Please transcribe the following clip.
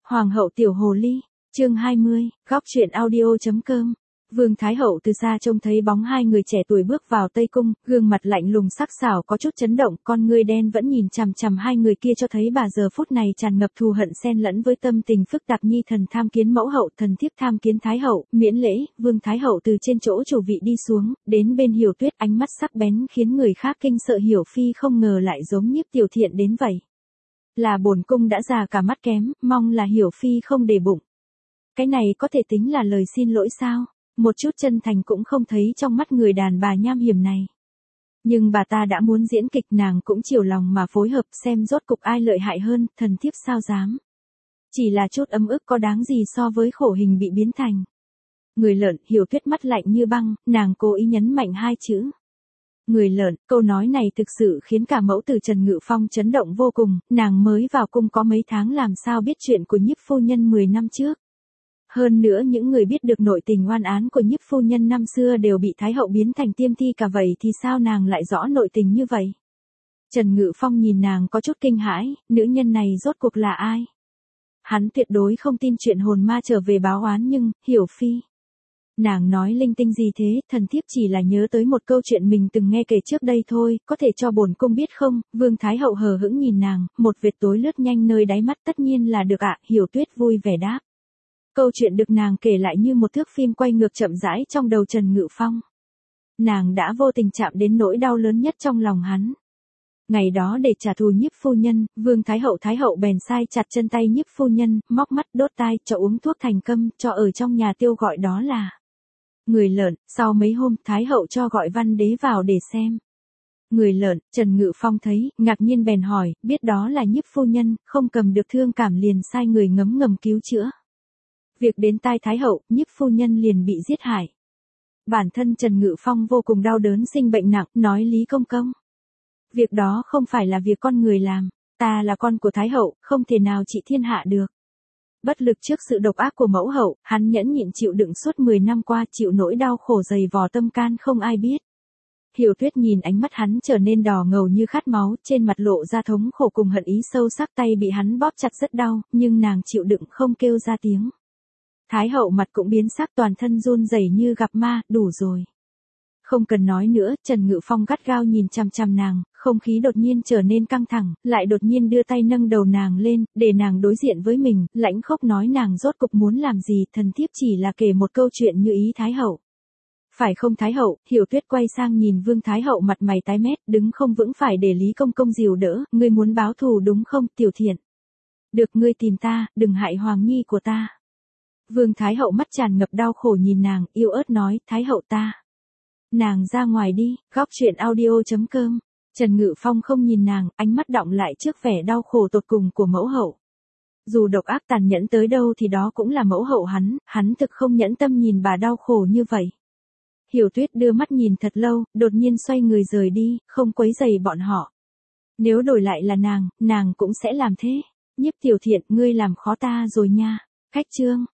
Hoàng hậu tiểu hồ ly, chương 20, góc truyện audio.com. Vương Thái Hậu từ xa trông thấy bóng hai người trẻ tuổi bước vào Tây Cung, gương mặt lạnh lùng sắc sảo có chút chấn động, con ngươi đen vẫn nhìn chằm chằm hai người kia cho thấy bà giờ phút này tràn ngập thù hận xen lẫn với tâm tình phức tạp. Nhi thần tham kiến mẫu hậu, thần thiếp tham kiến Thái Hậu, miễn lễ. Vương Thái Hậu từ trên chỗ chủ vị đi xuống, đến bên Hiểu Tuyết, ánh mắt sắc bén khiến người khác kinh sợ. Hiểu phi không ngờ lại giống Nhiếp Tiểu Thiện đến vậy. Là bổn cung đã già cả mắt kém, mong là Hiểu phi không để bụng. Cái này có thể tính là lời xin lỗi sao? Một chút chân thành cũng không thấy trong mắt người đàn bà nham hiểm này. Nhưng bà ta đã muốn diễn kịch, nàng cũng chiều lòng mà phối hợp, xem rốt cục ai lợi hại hơn, thần thiếp sao dám. Chỉ là chút ấm ức có đáng gì so với khổ hình bị biến thành người lợn. Hiểu Tuyết mắt lạnh như băng, nàng cố ý nhấn mạnh hai chữ. Người lợn, câu nói này thực sự khiến cả mẫu tử Trần Ngự Phong chấn động vô cùng, nàng mới vào cung có mấy tháng làm sao biết chuyện của Nhiếp phu nhân 10 năm trước. Hơn nữa những người biết được nội tình oan án của Nhiếp phu nhân năm xưa đều bị Thái Hậu biến thành tiêm thi cả, vậy thì sao nàng lại rõ nội tình như vậy? Trần Ngự Phong nhìn nàng có chút kinh hãi, nữ nhân này rốt cuộc là ai? Hắn tuyệt đối không tin chuyện hồn ma trở về báo oán, nhưng, Hiểu phi. Nàng nói linh tinh gì thế? Thần thiếp chỉ là nhớ tới một câu chuyện mình từng nghe kể trước đây thôi, có thể cho bổn cung biết không? Vương Thái Hậu hờ hững nhìn nàng, một vệt tối lướt nhanh nơi đáy mắt. Tất nhiên là được ạ. Hiểu Tuyết vui vẻ đáp. Câu chuyện được nàng kể lại như một thước phim quay ngược chậm rãi trong đầu Trần Ngự Phong. Nàng đã vô tình chạm đến nỗi đau lớn nhất trong lòng hắn. Ngày đó để trả thù Nhiếp phu nhân, Vương Thái Hậu bèn sai chặt chân tay Nhiếp phu nhân, móc mắt đốt tai, cho uống thuốc thành câm, cho ở trong nhà tiêu gọi đó là người lợn. Sau mấy hôm, Thái Hậu cho gọi Văn Đế vào để xem người lợn. Trần Ngự Phong thấy, ngạc nhiên bèn hỏi, biết đó là Nhiếp phu nhân, không cầm được thương cảm liền sai người ngấm ngầm cứu chữa. Việc đến tai Thái Hậu, Nhiếp phu nhân liền bị giết hại. Bản thân Trần Ngự Phong vô cùng đau đớn, sinh bệnh nặng, nói Lý Công Công. Việc đó không phải là việc con người làm, ta là con của Thái Hậu, không thể nào trị thiên hạ được. Bất lực trước sự độc ác của mẫu hậu, hắn nhẫn nhịn chịu đựng suốt 10 năm qua, chịu nỗi đau khổ dày vò tâm can không ai biết. Hiểu Tuyết nhìn ánh mắt hắn trở nên đỏ ngầu như khát máu, trên mặt lộ ra thống khổ cùng hận ý sâu sắc, tay bị hắn bóp chặt rất đau, nhưng nàng chịu đựng không kêu ra tiếng. Thái Hậu mặt cũng biến sắc, toàn thân run rẩy như gặp ma. Đủ rồi. Không cần nói nữa. Trần Ngự Phong gắt gao nhìn chằm chằm nàng, không khí đột nhiên trở nên căng thẳng, lại đột nhiên đưa tay nâng đầu nàng lên, để nàng đối diện với mình, lãnh khốc nói nàng rốt cục muốn làm gì? Thần thiếp chỉ là kể một câu chuyện như ý Thái Hậu. Phải không Thái Hậu? Hiểu Tuyết quay sang nhìn Vương Thái Hậu, mặt mày tái mét, đứng không vững, phải để Lý Công Công dìu đỡ. Ngươi muốn báo thù đúng không, Tiểu Thiện? Được, ngươi tìm ta, đừng hại Hoàng Nhi của ta. Vương Thái Hậu mắt tràn ngập đau khổ nhìn nàng, yếu ớt nói, Thái Hậu ta. Nàng ra ngoài đi. Góc truyện audio.com. Trần Ngự Phong không nhìn nàng, ánh mắt đọng lại trước vẻ đau khổ tột cùng của mẫu hậu. Dù độc ác tàn nhẫn tới đâu thì đó cũng là mẫu hậu hắn thực không nhẫn tâm nhìn bà đau khổ như vậy. Hiểu Tuyết đưa mắt nhìn thật lâu, đột nhiên xoay người rời đi, không quấy rầy bọn họ. Nếu đổi lại là nàng cũng sẽ làm thế. Nhiếp Tiểu Thiện, ngươi làm khó ta rồi nha. Khách chương.